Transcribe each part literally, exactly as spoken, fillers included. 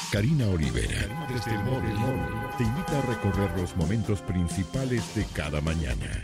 Karina Olivera, desde el móvil, te invita a recorrer los momentos principales de cada mañana.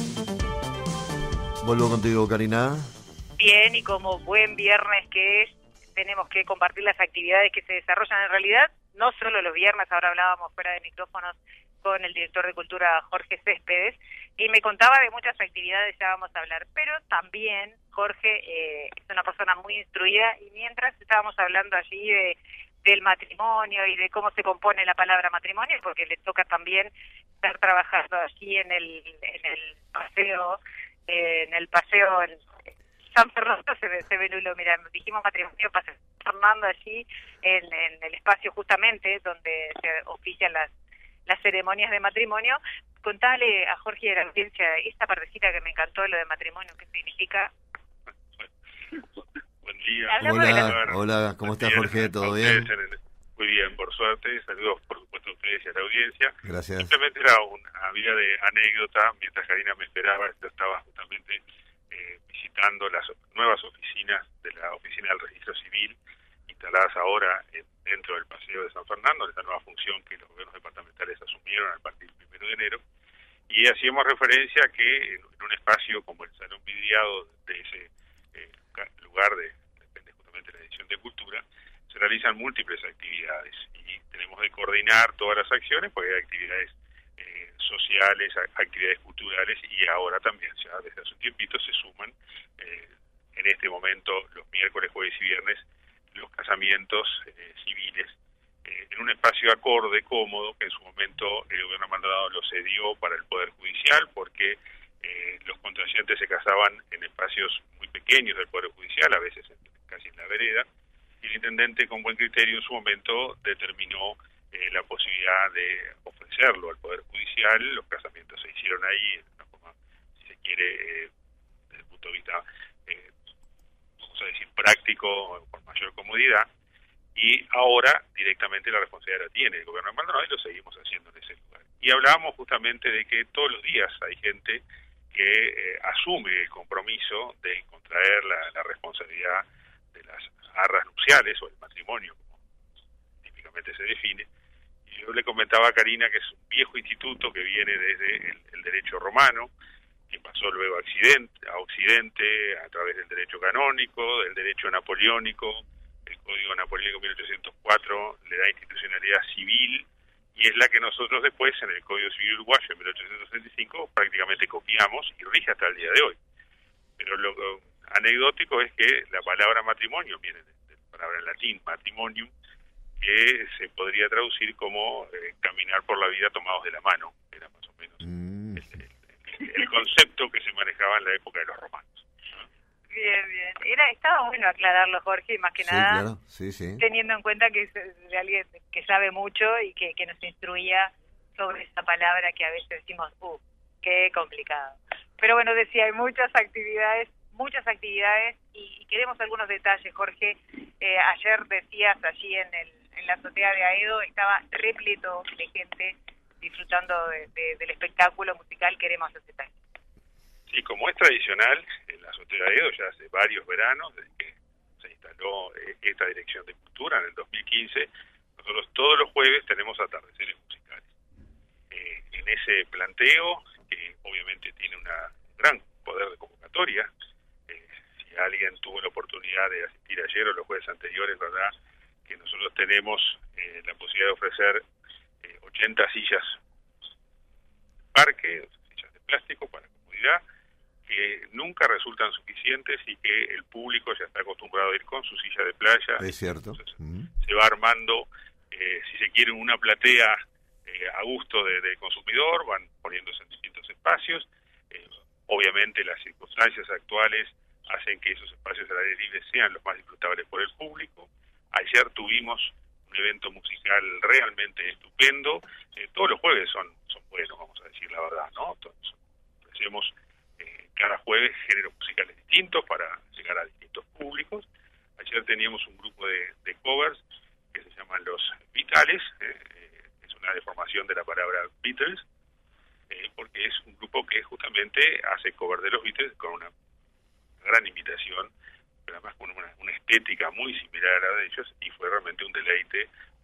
Vuelvo contigo, Karina. Bien, y como buen viernes que es, tenemos que compartir las actividades que se desarrollan en realidad, no solo los viernes. Ahora hablábamos fuera de micrófonos con el director de Cultura, Jorge Céspedes, y me contaba de muchas actividades, ya vamos a hablar, pero también Jorge eh, es una persona muy instruida, y mientras estábamos hablando allí de del matrimonio y de cómo se compone la palabra matrimonio, porque le toca también estar trabajando allí en el en el paseo, eh, en el paseo en San Fernando, se ve, se ve Lulo, mira, dijimos matrimonio, paseo Fernando allí en, en el espacio justamente donde se ofician las las ceremonias de matrimonio. Contale a Jorge y a la audiencia esta partecita que me encantó, lo de matrimonio, ¿qué significa? Buen día. Hola, hola, ¿cómo estás, Jorge? ¿Todo bien? Muy bien, por suerte. Saludos, por supuesto, a ustedes y a la audiencia. Gracias. Simplemente era una vía de anécdota. Mientras Karina me esperaba, yo estaba justamente eh, visitando las nuevas oficinas de la Oficina del Registro Civil, instaladas ahora en, dentro del Paseo de San Fernando, en esta nueva función que los gobiernos departamentales asumieron a partir del primero de enero. Y hacíamos referencia a que en, en un espacio como el Salón Vidriado de ese eh, lugar de, depende justamente de la Dirección de Cultura, se realizan múltiples actividades y tenemos de coordinar todas las acciones, porque hay actividades eh, sociales, actividades culturales, y ahora también, ya desde hace un tiempito, se suman eh, en este momento los miércoles, jueves y viernes los casamientos eh, civiles eh, en un espacio acorde, cómodo, que en su momento el gobierno Maldonado lo cedió para el Poder Judicial, porque eh, los contrayentes se casaban en espacios muy pequeños del Poder Judicial, a veces en, casi en la vereda, y el intendente, con buen criterio, en su momento determinó eh, la posibilidad de ofrecerlo al Poder Judicial. Los casamientos se hicieron ahí de una forma, si se quiere, eh, desde el punto de vista, eh, vamos a decir, práctico, con mayor comodidad, y ahora directamente la responsabilidad la tiene el gobierno de Maldonado y lo seguimos haciendo en ese lugar. Y hablábamos justamente de que todos los días hay gente que eh, asume el compromiso de contraer la, la responsabilidad de las arras nupciales o el matrimonio, como típicamente se define. Y yo le comentaba a Karina que es un viejo instituto que viene desde el, el derecho romano, que pasó luego a Occidente, a Occidente a través del derecho canónico, del derecho napoleónico. El Código Napoleónico mil ochocientos cuatro le da institucionalidad civil, y es la que nosotros después en el Código Civil Uruguayo en mil ochocientos sesenta y cinco prácticamente copiamos y rige hasta el día de hoy. Pero lo, lo anecdótico es que la palabra matrimonio viene de, de la palabra en latín matrimonium, que se podría traducir como eh, caminar por la vida tomados de la mano. Era más o menos mm. el, el, el concepto que se manejaba en la época de los romanos. Bien, bien. Era, estaba bueno aclararlo, Jorge, y más que sí, nada, claro. sí, sí. teniendo en cuenta que es de alguien que sabe mucho y que, que nos instruía sobre esa palabra que a veces decimos, uh, qué complicado. Pero bueno, decía, hay muchas actividades, muchas actividades, y, y queremos algunos detalles, Jorge. Eh, ayer decías allí en, el, en la azotea de Aedo, estaba repleto de gente disfrutando de, de, del espectáculo musical. Queremos esos detalles. Sí, como es tradicional, en la azotea de Aedo ya hace varios veranos, desde que se instaló eh, esta Dirección de Cultura en el dos mil quince, nosotros todos los jueves tenemos atardeceres musicales. Eh, en ese planteo, que obviamente tiene un gran poder de convocatoria, eh, si alguien tuvo la oportunidad de asistir ayer o los jueves anteriores, verdad que nosotros tenemos eh, la posibilidad de ofrecer eh, ochenta sillas de parque, sillas de plástico para comodidad, que nunca resultan suficientes y que el público ya está acostumbrado a ir con su silla de playa. Es cierto. Entonces, uh-huh. se va armando, eh, si se quiere, una platea eh, a gusto de, del consumidor, van poniéndose en distintos espacios. Eh, obviamente las circunstancias actuales hacen que esos espacios al aire libre sean los más disfrutables por el público. Ayer tuvimos un evento musical realmente estupendo. Eh, todos los jueves son, son buenos, vamos a decir la verdad, ¿no? Entonces, ofrecemos cada jueves géneros musicales distintos para llegar a distintos públicos. Ayer teníamos un grupo de, de covers que se llaman Los Vitales, eh, es una deformación de la palabra Beatles, eh, porque es un grupo que justamente hace cover de los Beatles con una gran imitación, pero además con una, una estética muy similar a la de ellos, y fue realmente un deleite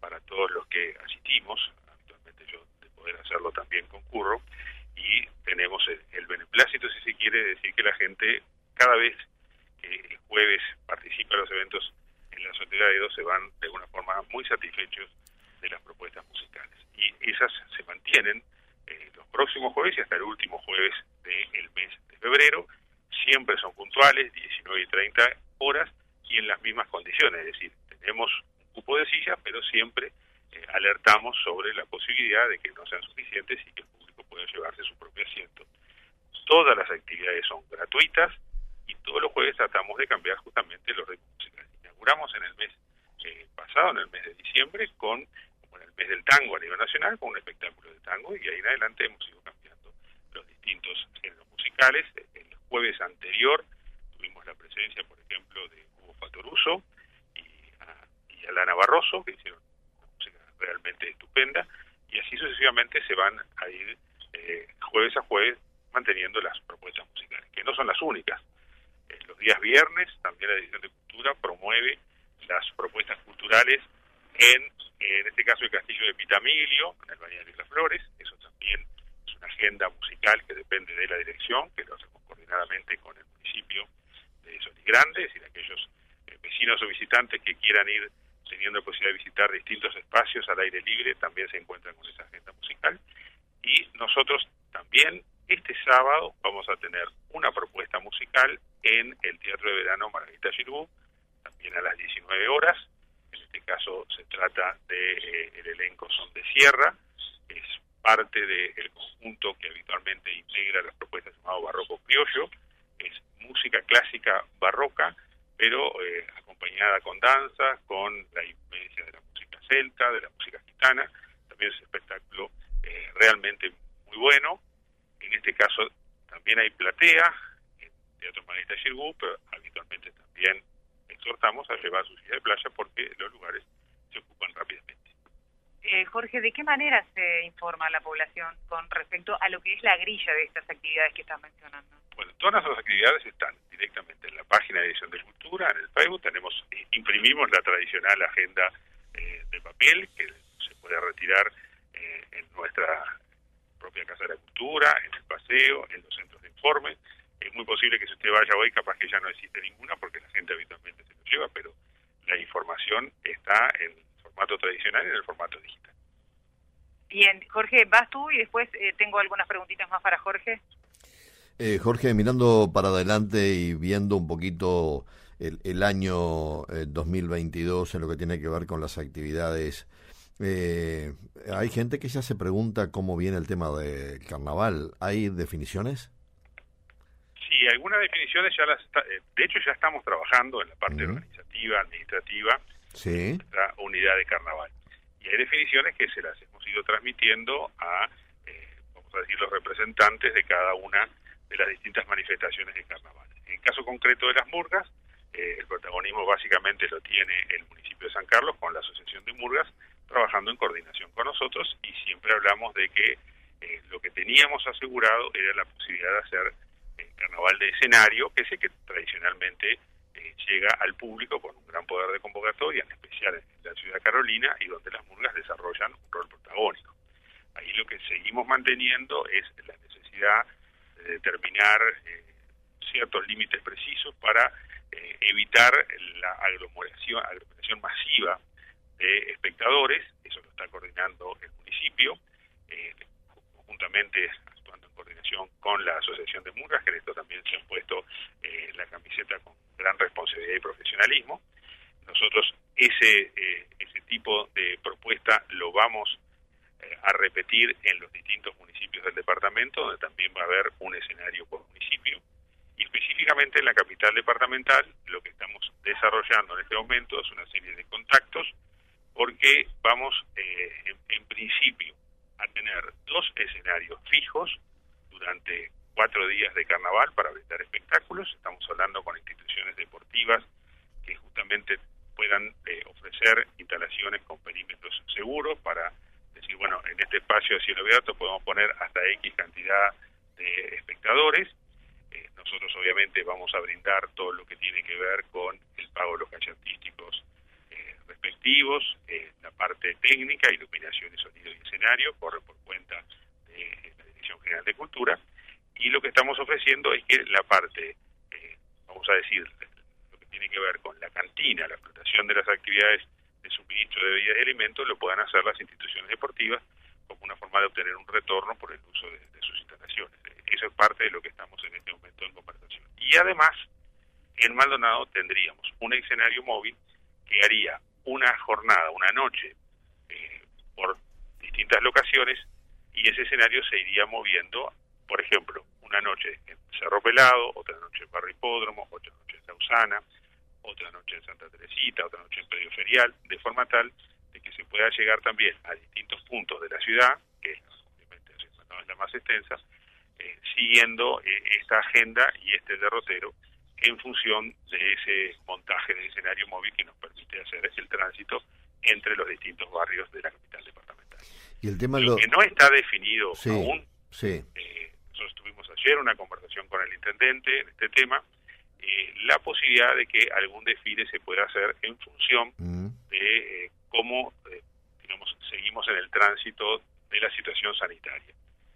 para todos los que asistimos. Habitualmente yo, de poder hacerlo, también concurro, y tenemos el, el beneplácito, si se quiere, decir que la gente, cada vez que el jueves participa en los eventos en la azotea de Edo, se van de alguna forma muy satisfechos de las propuestas musicales. Y esas se mantienen eh, los próximos jueves y hasta el último jueves del mes de febrero. Siempre son puntuales, diecinueve y treinta horas, y en las mismas condiciones, es decir, tenemos un cupo de sillas, pero siempre eh, alertamos sobre la posibilidad de que no sean suficientes y que el público pueda llevarse su propio asiento. Todas las actividades son gratuitas y todos los jueves tratamos de cambiar justamente los ritmos musicales. Inauguramos en el mes eh, pasado, en el mes de diciembre, con como en el mes del tango a nivel nacional, con un espectáculo de tango, y ahí en adelante hemos ido cambiando los distintos géneros musicales. El jueves anterior tuvimos la presencia, por ejemplo, de Hugo Fatoruso y, a, y Alana Barroso, que hicieron una música realmente estupenda, y así sucesivamente se van a ir eh, jueves a jueves manteniendo las propuestas musicales, que no son las únicas. Eh, los días viernes también la Dirección de Cultura promueve las propuestas culturales en, en este caso, el Castillo de Pitamilio, en el Balneario de las Flores. Eso también es una agenda musical que depende de la dirección, que lo hacemos coordinadamente con el municipio de Soligrande, es decir, aquellos eh, vecinos o visitantes que quieran ir teniendo la posibilidad de visitar distintos espacios al aire libre también se encuentran con esa agenda musical. Y nosotros también este sábado vamos a tener una propuesta musical en el Teatro de Verano Margarita Girú, también a las diecinueve horas. En este caso se trata de eh, el elenco Son de Sierra, es parte del conjunto que habitualmente integra las propuestas llamado Barroco Criollo. Es música clásica barroca, pero eh, acompañada con danza, con la influencia de la música celta, de la música gitana. También es un espectáculo eh, realmente muy bueno. En este caso también hay platea en Teatro Margarita Girú, pero habitualmente también exhortamos a llevar su silla de playa porque los lugares se ocupan rápidamente. Eh, Jorge, ¿de qué manera se informa a la población con respecto a lo que es la grilla de estas actividades que estás mencionando? Bueno, todas las actividades están directamente en la página de Dirección de Cultura, en el Facebook. Tenemos, eh, imprimimos la tradicional agenda eh, de papel que se puede retirar eh, en nuestra propia Casa de la Cultura, en el paseo, en los centros de informe. Es muy posible que si usted vaya hoy, capaz que ya no existe ninguna porque la gente habitualmente se lo lleva, pero la información está en el formato tradicional y en el formato digital. Bien, Jorge, vas tú y después eh, tengo algunas preguntitas más para Jorge. Eh, Jorge, mirando para adelante y viendo un poquito el, el año eh, dos mil veintidós en lo que tiene que ver con las actividades, eh, hay gente que ya se pregunta cómo viene el tema del carnaval. ¿Hay definiciones? Sí, algunas definiciones ya las está, de hecho ya estamos trabajando en la parte uh-huh. organizativa, administrativa, sí. de nuestra unidad de carnaval. Y hay definiciones que se las hemos ido transmitiendo a, eh, vamos a decir, los representantes de cada una de las distintas manifestaciones de carnaval. En el caso concreto de las murgas, eh, el protagonismo básicamente lo tiene el municipio de San Carlos con la Asociación de Murgas, trabajando en coordinación con nosotros, y siempre hablamos de que eh, lo que teníamos asegurado era la posibilidad de hacer eh, carnaval de escenario, que es el que tradicionalmente eh, llega al público con un gran poder de convocatoria, en especial en la ciudad carolina, y donde las murgas desarrollan un rol protagónico. Ahí lo que seguimos manteniendo es la necesidad de determinar eh, ciertos límites precisos para eh, evitar la aglomeración, aglomeración masiva de espectadores. Eso lo está coordinando el municipio, eh, conjuntamente actuando en coordinación con la Asociación de Murgas, que en esto también se han puesto eh, la camiseta con gran responsabilidad y profesionalismo. Nosotros ese eh, ese tipo de propuesta lo vamos eh, a repetir en los distintos municipios del departamento, donde también va a haber un escenario por municipio. Y específicamente en la capital departamental, lo que estamos desarrollando en este momento es una serie de contactos, porque vamos eh, en, en principio a tener dos escenarios fijos durante cuatro días de carnaval para brindar espectáculos. Estamos hablando con instituciones deportivas que justamente puedan eh, ofrecer instalaciones con perímetros seguros para decir, bueno, en este espacio de cielo abierto podemos poner hasta X cantidad de espectadores. Eh, nosotros obviamente vamos a brindar todo lo que tiene que ver con el pago de los caches artísticos eh, respectivos efectivos, eh, la parte técnica, iluminación y sonido y escenario, corre por cuenta de la Dirección General de Cultura, y lo que estamos ofreciendo es que la parte, eh, vamos a decir, lo que tiene que ver con la cantina, la explotación de las actividades de suministro de bebidas y alimentos, lo puedan hacer las instituciones deportivas como una forma de obtener un retorno por el uso de, de sus instalaciones. Eso es parte de lo que estamos en este momento en conversación. Y además, en Maldonado tendríamos un escenario móvil que haría una jornada, una noche, eh, por distintas locaciones, y ese escenario se iría moviendo, por ejemplo, una noche en Cerro Pelado, otra noche en Barrio Hipódromo, otra noche en Lausana, otra noche en Santa Teresita, otra noche en Predio Ferial, de forma tal de que se pueda llegar también a distintos puntos de la ciudad, que obviamente no es la más extensa, eh, siguiendo eh, esta agenda y este derrotero en función de ese montaje de escenario móvil que nos permite hacer el tránsito entre los distintos barrios de la capital departamental. Y el tema lo, lo que no está definido sí, aún, sí. Eh, nosotros tuvimos ayer una conversación con el intendente en este tema, eh, la posibilidad de que algún desfile se pueda hacer en función mm. de eh, cómo eh, digamos, seguimos en el tránsito de la situación sanitaria.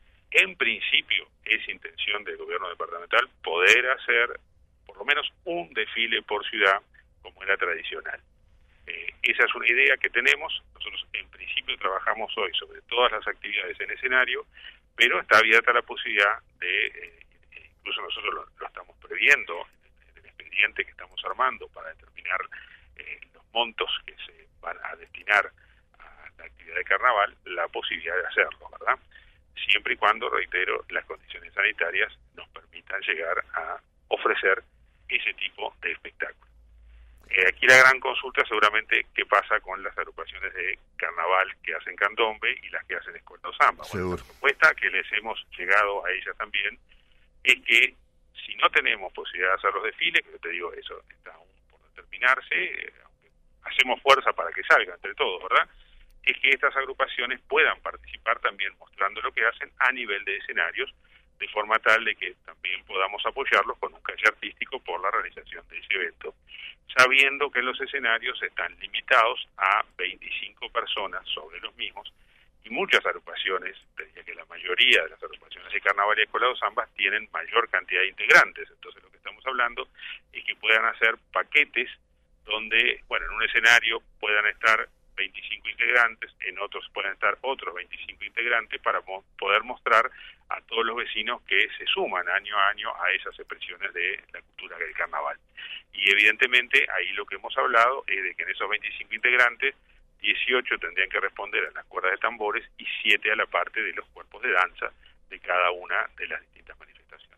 En principio, es intención del gobierno departamental poder hacer por lo menos un desfile por ciudad como era tradicional. Eh, esa es una idea que tenemos. Nosotros en principio trabajamos hoy sobre todas las actividades en escenario, pero está abierta la posibilidad de, eh, incluso nosotros lo, lo estamos previendo en el expediente que estamos armando para determinar eh, los montos que se van a destinar a la actividad de carnaval, la posibilidad de hacerlo, ¿verdad? Siempre y cuando, reitero, las condiciones sanitarias nos permitan llegar a ofrecer ese tipo de espectáculo. Eh, aquí la gran consulta seguramente qué pasa con las agrupaciones de carnaval que hacen candombe y las que hacen escuela o samba. Bueno, la propuesta que les hemos llegado a ellas también es que si no tenemos posibilidad de hacer los desfiles, que yo te digo, eso está aún por determinarse, eh, aunque hacemos fuerza para que salga entre todos, ¿verdad?, es que estas agrupaciones puedan participar también mostrando lo que hacen a nivel de escenarios, de forma tal de que también podamos apoyarlos con un calle artístico por la realización de ese evento, sabiendo que los escenarios están limitados a veinticinco personas sobre los mismos, y muchas agrupaciones, diría que la mayoría de las agrupaciones de carnaval y escuela o zambas tienen mayor cantidad de integrantes. Entonces lo que estamos hablando es que puedan hacer paquetes donde, bueno, en un escenario puedan estar veinticinco integrantes, en otros pueden estar otros veinticinco integrantes para mo- poder mostrar a todos los vecinos que se suman año a año a esas expresiones de la cultura del carnaval. Y evidentemente ahí lo que hemos hablado es de que en esos veinticinco integrantes, dieciocho tendrían que responder a las cuerdas de tambores y siete a la parte de los cuerpos de danza de cada una de las distintas manifestaciones.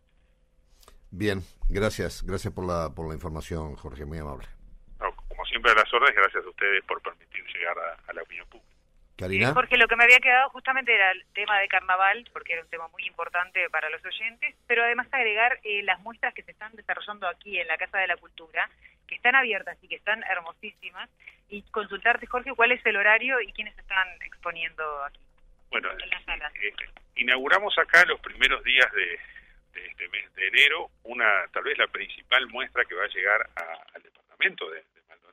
Bien, gracias, gracias por la por la información, Jorge, muy amable. Como siempre a las órdenes, gracias a ustedes por permitir llegar a, a la opinión pública. ¿Karina? Sí, Jorge, lo que me había quedado justamente era el tema de carnaval, porque era un tema muy importante para los oyentes, pero además agregar eh, las muestras que se están desarrollando aquí en la Casa de la Cultura, que están abiertas y que están hermosísimas, y consultarte, Jorge, cuál es el horario y quiénes están exponiendo aquí. Bueno, en la sala. Eh, inauguramos acá los primeros días de, de este mes de enero, una tal vez la principal muestra que va a llegar a, al departamento de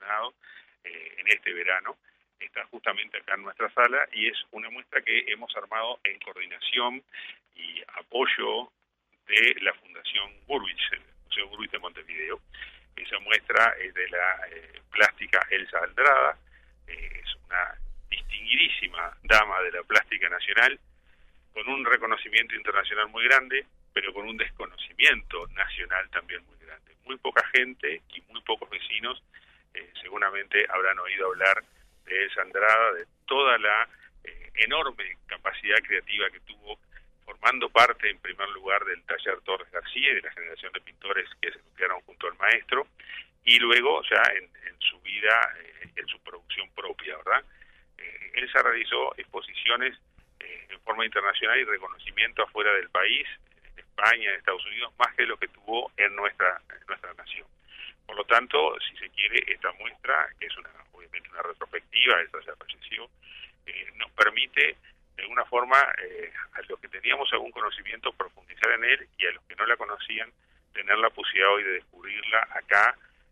Eh, en este verano, está justamente acá en nuestra sala y es una muestra que hemos armado en coordinación y apoyo de la Fundación Gurwitz, el Museo Gurwitz de Montevideo. Esa muestra es de la eh, plástica Elsa Andrada, eh, es una distinguidísima dama de la plástica nacional, con un reconocimiento internacional muy grande, pero con un desconocimiento nacional también muy grande. Muy poca gente y muy pocos vecinos Eh, seguramente habrán oído hablar de Elsa Andrada, de toda la eh, enorme capacidad creativa que tuvo, formando parte en primer lugar del taller Torres García y de la generación de pintores que se nuclearon junto al maestro, y luego ya en, en su vida, eh, en su producción propia, ¿verdad? Eh, Elsa realizó exposiciones eh, en forma internacional y reconocimiento afuera del país, en España, en Estados Unidos, más que lo que tuvo en nuestra, en nuestra nación. Por lo tanto, si se quiere, esta muestra, que es una obviamente una retrospectiva, esta ya falleció, eh, nos permite, de alguna forma, eh, a los que teníamos algún conocimiento, profundizar en él, y a los que no la conocían, tener la posibilidad hoy de descubrirla acá, eh,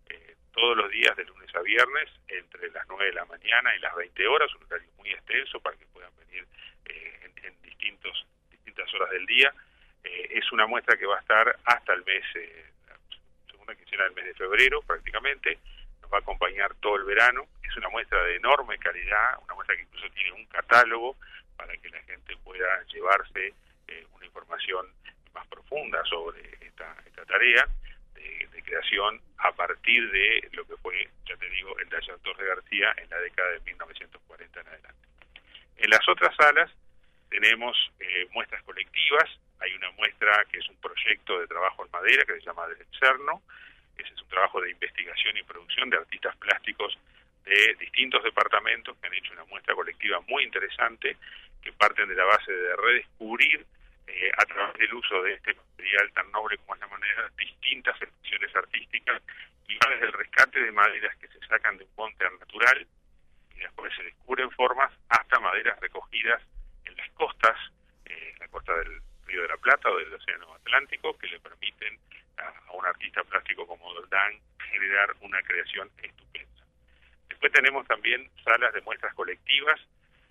todos los días de lunes a viernes entre las nueve de la mañana y las veinte horas, un horario muy extenso para que puedan venir eh, en, en distintos distintas horas del día. Eh, es una muestra que va a estar hasta el mes, eh, la segunda quincena del mes de febrero prácticamente, nos va a acompañar todo el verano. Es una muestra de enorme calidad, una muestra que incluso tiene un catálogo para que la gente pueda llevarse eh, una información más profunda sobre esta, esta tarea de, de creación a partir de lo que fue, ya te digo, el taller Torres García en la década de mil novecientos cuarenta en adelante. En las otras salas tenemos eh, muestras colectivas. Hay una muestra que es un proyecto de trabajo en madera que se llama Del Cerno. Ese es un trabajo de investigación y producción de artistas plásticos de distintos departamentos que han hecho una muestra colectiva muy interesante, que parten de la base de redescubrir eh, a través del uso de este material tan noble como es la madera distintas expresiones artísticas, y va desde el rescate de maderas que se sacan de un monte natural y después se descubren formas hasta maderas recogidas en las costas, eh, en la costa del Río de la Plata o del Océano Atlántico, que le permiten a, a un artista plástico como Doldán generar una creación estupenda. Después tenemos también salas de muestras colectivas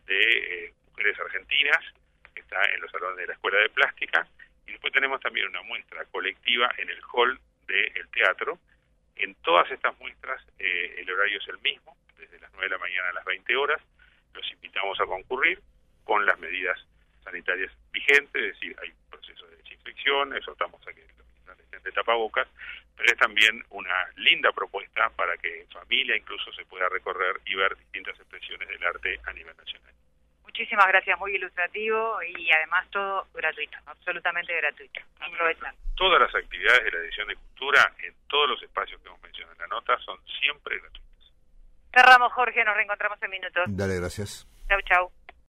de eh, mujeres argentinas, que está en los salones de la Escuela de Plástica, y después tenemos también una muestra colectiva en el hall del teatro. En todas estas muestras eh, el horario es el mismo, desde las nueve de la mañana a las veinte horas. Los invitamos a concurrir con las medidas sanitarias vigentes, es decir, hay procesos de desinfección, exhortamos a que los visitantes estén de tapabocas, pero es también una linda propuesta para que en familia incluso se pueda recorrer y ver distintas expresiones del arte a nivel nacional. Muchísimas gracias, muy ilustrativo y además todo gratuito, absolutamente gratuito. Aprovechan. Todas las actividades de la Dirección de Cultura en todos los espacios que hemos mencionado en la nota son siempre gratuitas. Cerramos, Jorge, nos reencontramos en minutos. Dale, gracias. Chau, chau.